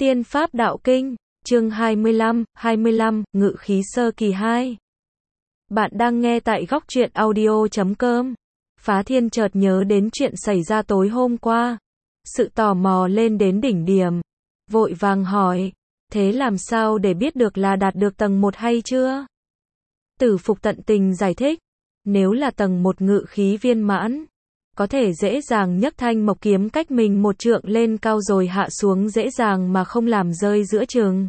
Tiên Pháp Đạo Kinh, chương 25, Ngự khí sơ kỳ 2. Bạn đang nghe tại góc truyện audio.com. Phá Thiên chợt nhớ đến chuyện xảy ra tối hôm qua. Sự tò mò lên đến đỉnh điểm. Vội vàng hỏi, thế làm sao để biết được là đạt được tầng 1 hay chưa? Tử Phục tận tình giải thích, nếu là tầng 1 ngự khí viên mãn, có thể dễ dàng nhấc thanh mộc kiếm cách mình 1 trượng lên cao rồi hạ xuống dễ dàng mà không làm rơi giữa chừng.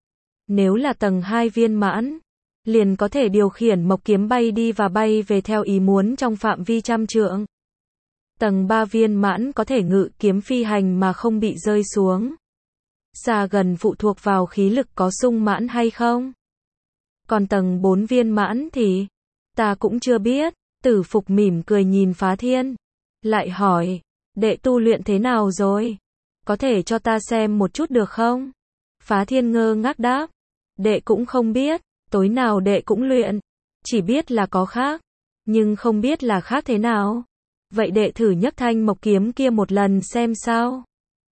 Nếu là tầng 2 viên mãn, liền có thể điều khiển mộc kiếm bay đi và bay về theo ý muốn trong phạm vi trăm trượng. Tầng 3 viên mãn có thể ngự kiếm phi hành mà không bị rơi xuống. Xa gần phụ thuộc vào khí lực có sung mãn hay không. Còn tầng 4 viên mãn thì, ta cũng chưa biết. Tử Phục mỉm cười nhìn Phá Thiên. Lại hỏi, đệ tu luyện thế nào rồi? Có thể cho ta xem một chút được không? Phá Thiên ngơ ngác đáp, đệ cũng không biết, tối nào đệ cũng luyện. Chỉ biết là có khác, nhưng không biết là khác thế nào. Vậy đệ thử nhấc thanh mộc kiếm kia một lần xem sao?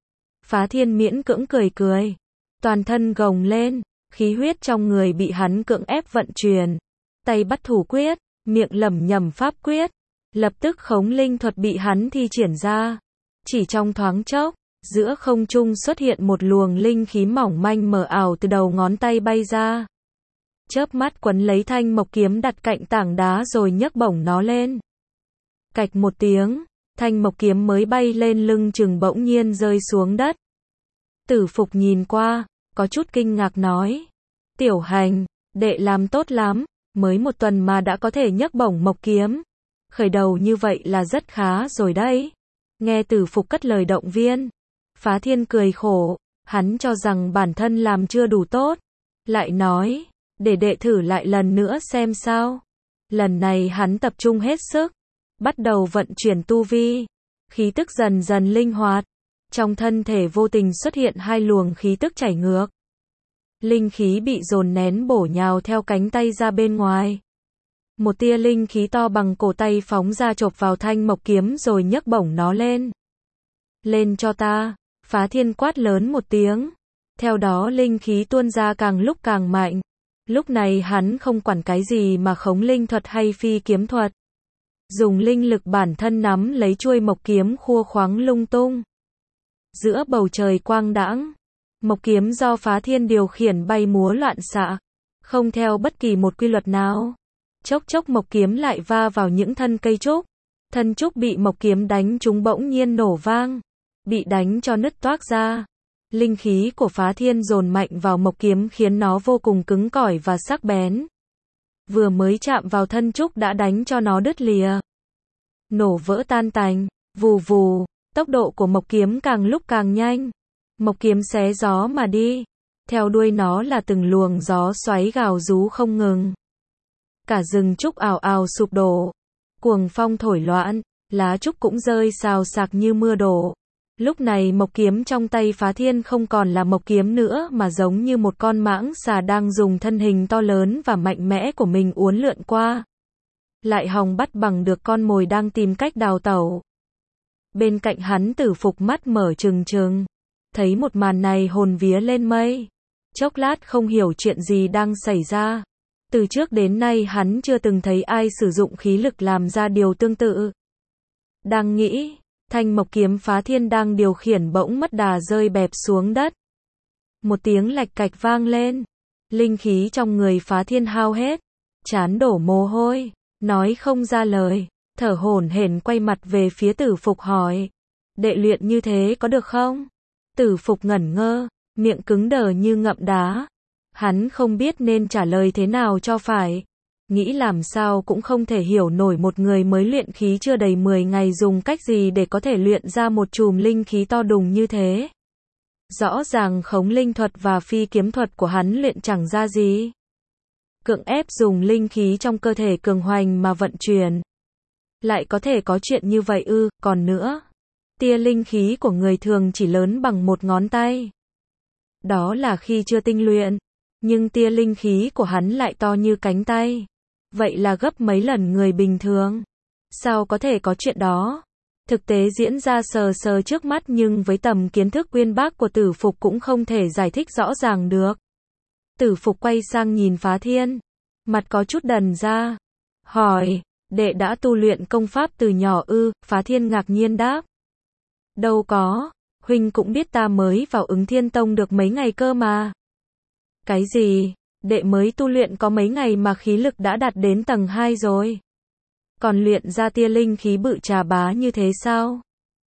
Phá Thiên miễn cưỡng cười cười. Toàn thân gồng lên, khí huyết trong người bị hắn cưỡng ép vận chuyển. Tay bắt thủ quyết, miệng lẩm nhẩm pháp quyết. Lập tức khống linh thuật bị hắn thi triển ra. Chỉ trong thoáng chốc, giữa không trung xuất hiện một luồng linh khí mỏng manh mờ ảo từ đầu ngón tay bay ra. Chớp mắt quấn lấy thanh mộc kiếm đặt cạnh tảng đá rồi nhấc bổng nó lên. Cạch một tiếng, thanh mộc kiếm mới bay lên lưng chừng bỗng nhiên rơi xuống đất. Tử Phục nhìn qua, có chút kinh ngạc nói, tiểu hành, đệ làm tốt lắm, mới 1 tuần mà đã có thể nhấc bổng mộc kiếm. Khởi đầu như vậy là rất khá rồi đấy. Nghe Tử Phục cất lời động viên, Phá Thiên cười khổ, hắn cho rằng bản thân làm chưa đủ tốt. Lại nói, để đệ thử lại lần nữa xem sao. Lần này hắn tập trung hết sức, bắt đầu vận chuyển tu vi. Khí tức dần dần linh hoạt. Trong thân thể vô tình xuất hiện 2 luồng khí tức chảy ngược. Linh khí bị dồn nén bổ nhào theo cánh tay ra bên ngoài. Một tia linh khí to bằng cổ tay phóng ra chộp vào thanh mộc kiếm rồi nhấc bổng nó lên. Lên cho ta, Phá Thiên quát lớn một tiếng. Theo đó linh khí tuôn ra càng lúc càng mạnh. Lúc này hắn không quản cái gì mà khống linh thuật hay phi kiếm thuật. Dùng linh lực bản thân nắm lấy chuôi mộc kiếm khua khoáng lung tung. Giữa bầu trời quang đãng, mộc kiếm do Phá Thiên điều khiển bay múa loạn xạ, không theo bất kỳ một quy luật nào. Chốc chốc mộc kiếm lại va vào những thân cây trúc. Thân trúc bị mộc kiếm đánh trúng bỗng nhiên nổ vang, bị đánh cho nứt toác ra. Linh khí của Phá Thiên dồn mạnh vào mộc kiếm khiến nó vô cùng cứng cỏi và sắc bén. Vừa mới chạm vào thân trúc đã đánh cho nó đứt lìa, nổ vỡ tan tành. Vù vù, tốc độ của mộc kiếm càng lúc càng nhanh. Mộc kiếm xé gió mà đi. Theo đuôi nó là từng luồng gió xoáy gào rú không ngừng. Cả rừng trúc ào ào sụp đổ. Cuồng phong thổi loạn, lá trúc cũng rơi xào xạc như mưa đổ. Lúc này mộc kiếm trong tay Phá Thiên không còn là mộc kiếm nữa mà giống như một con mãng xà đang dùng thân hình to lớn và mạnh mẽ của mình uốn lượn qua. Lại hòng bắt bằng được con mồi đang tìm cách đào tẩu. Bên cạnh hắn Tử Phục mắt mở trừng trừng. Thấy một màn này hồn vía lên mây. Chốc lát không hiểu chuyện gì đang xảy ra. Từ trước đến nay hắn chưa từng thấy ai sử dụng khí lực làm ra điều tương tự. Đang nghĩ, thanh mộc kiếm Phá Thiên đang điều khiển bỗng mất đà rơi bẹp xuống đất. Một tiếng lạch cạch vang lên. Linh khí trong người Phá Thiên hao hết. Trán đổ mồ hôi, nói không ra lời, thở hổn hển quay mặt về phía Tử Phục hỏi. Đệ luyện như thế có được không? Tử Phục ngẩn ngơ, miệng cứng đờ như ngậm đá. Hắn không biết nên trả lời thế nào cho phải. Nghĩ làm sao cũng không thể hiểu nổi một người mới luyện khí chưa đầy 10 ngày dùng cách gì để có thể luyện ra một chùm linh khí to đùng như thế. Rõ ràng khống linh thuật và phi kiếm thuật của hắn luyện chẳng ra gì. Cưỡng ép dùng linh khí trong cơ thể cường hoành mà vận chuyển. Lại có thể có chuyện như vậy ư, còn nữa. Tia linh khí của người thường chỉ lớn bằng 1 ngón tay. Đó là khi chưa tinh luyện. Nhưng tia linh khí của hắn lại to như cánh tay. Vậy là gấp mấy lần người bình thường. Sao có thể có chuyện đó? Thực tế diễn ra sờ sờ trước mắt nhưng với tầm kiến thức uyên bác của Tử Phục cũng không thể giải thích rõ ràng được. Tử Phục quay sang nhìn Phá Thiên, mặt có chút đần ra, hỏi, đệ đã tu luyện công pháp từ nhỏ ư? Phá Thiên ngạc nhiên đáp, đâu có, huynh cũng biết ta mới vào Ứng Thiên Tông được mấy ngày cơ mà. Cái gì, đệ mới tu luyện có mấy ngày mà khí lực đã đạt đến tầng 2 rồi? Còn luyện ra tia linh khí bự trà bá như thế sao?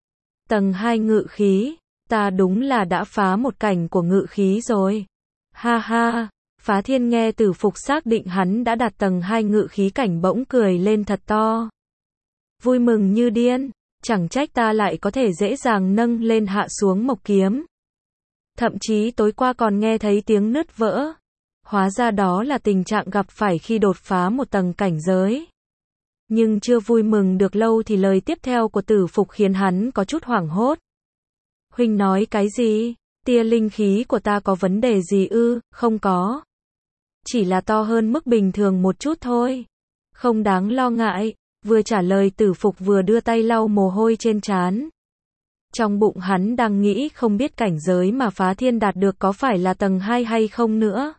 Tầng 2 ngự khí, ta đúng là đã phá một cảnh của ngự khí rồi. Ha ha, Phá Thiên nghe Tử Phục xác định hắn đã đạt tầng 2 ngự khí cảnh bỗng cười lên thật to. Vui mừng như điên, chẳng trách ta lại có thể dễ dàng nâng lên hạ xuống mộc kiếm. Thậm chí tối qua còn nghe thấy tiếng nứt vỡ. Hóa ra đó là tình trạng gặp phải khi đột phá một tầng cảnh giới. Nhưng chưa vui mừng được lâu thì lời tiếp theo của Tử Phục khiến hắn có chút hoảng hốt. Huynh nói cái gì? Tia linh khí của ta có vấn đề gì ư? Không có. Chỉ là to hơn mức bình thường một chút thôi. Không đáng lo ngại. Vừa trả lời Tử Phục vừa đưa tay lau mồ hôi trên trán. Trong bụng hắn đang nghĩ không biết cảnh giới mà Phá Thiên đạt được có phải là tầng 2 hay không nữa.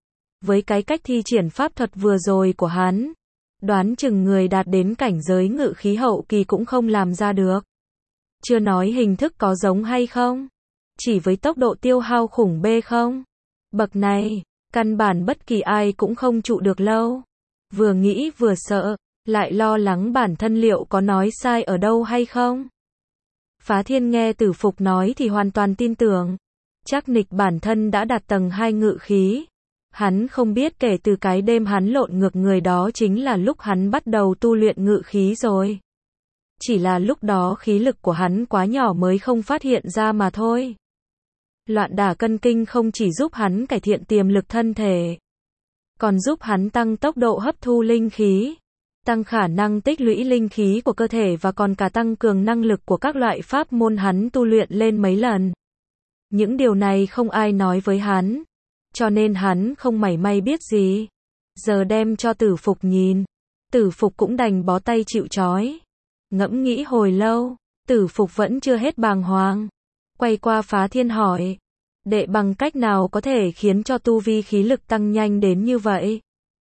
Với cái cách thi triển pháp thuật vừa rồi của hắn, đoán chừng người đạt đến cảnh giới ngự khí hậu kỳ cũng không làm ra được. Chưa nói hình thức có giống hay không. Chỉ với tốc độ tiêu hao khủng bê không. Bậc này, căn bản bất kỳ ai cũng không trụ được lâu. Vừa nghĩ vừa sợ, lại lo lắng bản thân liệu có nói sai ở đâu hay không. Phá Thiên nghe Tử Phục nói thì hoàn toàn tin tưởng. Chắc nịch bản thân đã đạt tầng 2 ngự khí. Hắn không biết kể từ cái đêm hắn lộn ngược người đó chính là lúc hắn bắt đầu tu luyện ngự khí rồi. Chỉ là lúc đó khí lực của hắn quá nhỏ mới không phát hiện ra mà thôi. Loạn đả cân kinh không chỉ giúp hắn cải thiện tiềm lực thân thể, còn giúp hắn tăng tốc độ hấp thu linh khí, tăng khả năng tích lũy linh khí của cơ thể và còn cả tăng cường năng lực của các loại pháp môn hắn tu luyện lên mấy lần. Những điều này không ai nói với hắn, cho nên hắn không mảy may biết gì. Giờ đem cho Tử Phục nhìn, Tử Phục cũng đành bó tay chịu trói. Ngẫm nghĩ hồi lâu, Tử Phục vẫn chưa hết bàng hoàng. Quay qua Phá Thiên hỏi, đệ bằng cách nào có thể khiến cho tu vi khí lực tăng nhanh đến như vậy?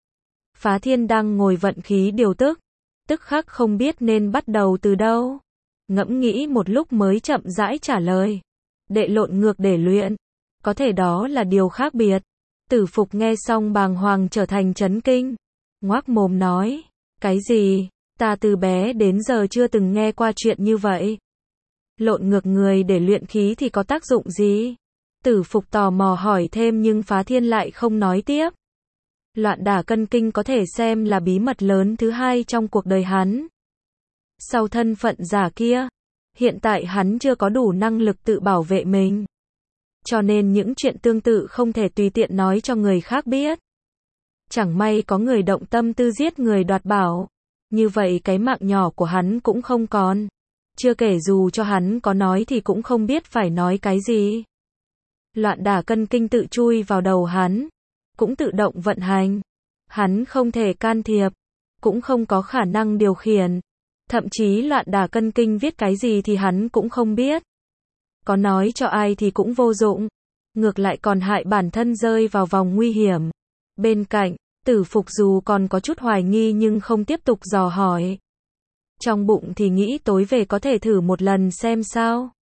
Phá Thiên đang ngồi vận khí điều tức khắc không biết nên bắt đầu từ đâu. Ngẫm nghĩ một lúc mới chậm rãi trả lời, đệ lộn ngược để luyện, có thể đó là điều khác biệt. Tử Phục nghe xong bàng hoàng trở thành chấn kinh, ngoác mồm nói, cái gì? Ta từ bé đến giờ chưa từng nghe qua chuyện như vậy. Lộn ngược người để luyện khí thì có tác dụng gì? Tử Phục tò mò hỏi thêm nhưng Phá Thiên lại không nói tiếp. Loạn đả cân kinh có thể xem là bí mật lớn thứ hai trong cuộc đời hắn. Sau thân phận giả kia, hiện tại hắn chưa có đủ năng lực tự bảo vệ mình. Cho nên những chuyện tương tự không thể tùy tiện nói cho người khác biết. Chẳng may có người động tâm tư giết người đoạt bảo, như vậy cái mạng nhỏ của hắn cũng không còn. Chưa kể dù cho hắn có nói thì cũng không biết phải nói cái gì. Loạn đả cân kinh tự chui vào đầu hắn, cũng tự động vận hành. Hắn không thể can thiệp, cũng không có khả năng điều khiển. Thậm chí loạn đả cân kinh viết cái gì thì hắn cũng không biết. Có nói cho ai thì cũng vô dụng, ngược lại còn hại bản thân rơi vào vòng nguy hiểm. Bên cạnh, Tử Phục dù còn có chút hoài nghi nhưng không tiếp tục dò hỏi. Trong bụng thì nghĩ tối về có thể thử một lần xem sao.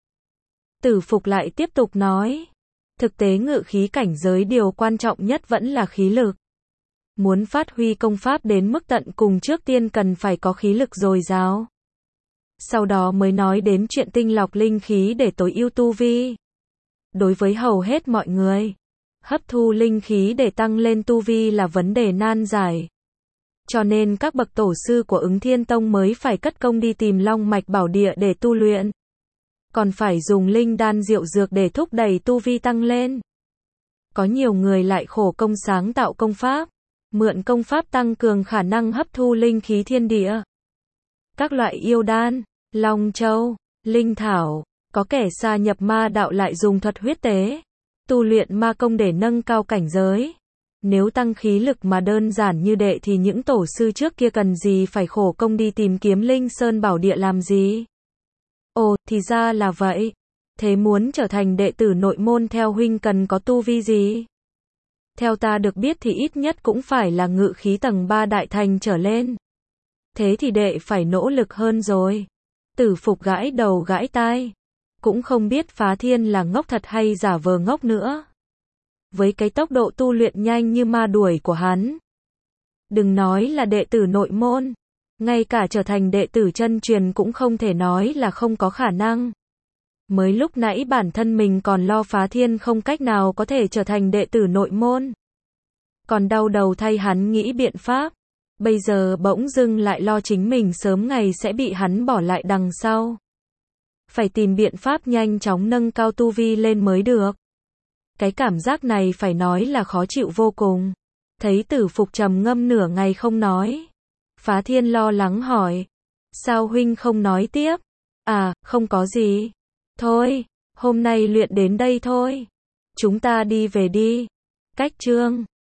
Tử Phục lại tiếp tục nói, thực tế ngự khí cảnh giới điều quan trọng nhất vẫn là khí lực. Muốn phát huy công pháp đến mức tận cùng trước tiên cần phải có khí lực dồi dào. Sau đó mới nói đến chuyện tinh lọc linh khí để tối ưu tu vi. Đối với hầu hết mọi người, hấp thu linh khí để tăng lên tu vi là vấn đề nan giải. Cho nên các bậc tổ sư của Ứng Thiên Tông mới phải cất công đi tìm Long Mạch Bảo Địa để tu luyện. Còn phải dùng linh đan diệu dược để thúc đẩy tu vi tăng lên. Có nhiều người lại khổ công sáng tạo công pháp, mượn công pháp tăng cường khả năng hấp thu linh khí thiên địa. Các loại yêu đan, long châu, linh thảo, có kẻ sa nhập ma đạo lại dùng thuật huyết tế, tu luyện ma công để nâng cao cảnh giới. Nếu tăng khí lực mà đơn giản như đệ thì những tổ sư trước kia cần gì phải khổ công đi tìm kiếm linh sơn bảo địa làm gì? Ồ, thì ra là vậy. Thế muốn trở thành đệ tử nội môn theo huynh cần có tu vi gì? Theo ta được biết thì ít nhất cũng phải là ngự khí tầng 3 đại thành trở lên. Thế thì đệ phải nỗ lực hơn rồi. Tử Phục gãi đầu gãi tai. Cũng không biết Phá Thiên là ngốc thật hay giả vờ ngốc nữa. Với cái tốc độ tu luyện nhanh như ma đuổi của hắn. Đừng nói là đệ tử nội môn. Ngay cả trở thành đệ tử chân truyền cũng không thể nói là không có khả năng. Mới lúc nãy bản thân mình còn lo Phá Thiên không cách nào có thể trở thành đệ tử nội môn. Còn đau đầu thay hắn nghĩ biện pháp. Bây giờ bỗng dưng lại lo chính mình sớm ngày sẽ bị hắn bỏ lại đằng sau. Phải tìm biện pháp nhanh chóng nâng cao tu vi lên mới được. Cái cảm giác này phải nói là khó chịu vô cùng. Thấy Tử Phục trầm ngâm nửa ngày không nói. Phá Thiên lo lắng hỏi. Sao huynh không nói tiếp? À, không có gì. Thôi, hôm nay luyện đến đây thôi. Chúng ta đi về đi. Cách chương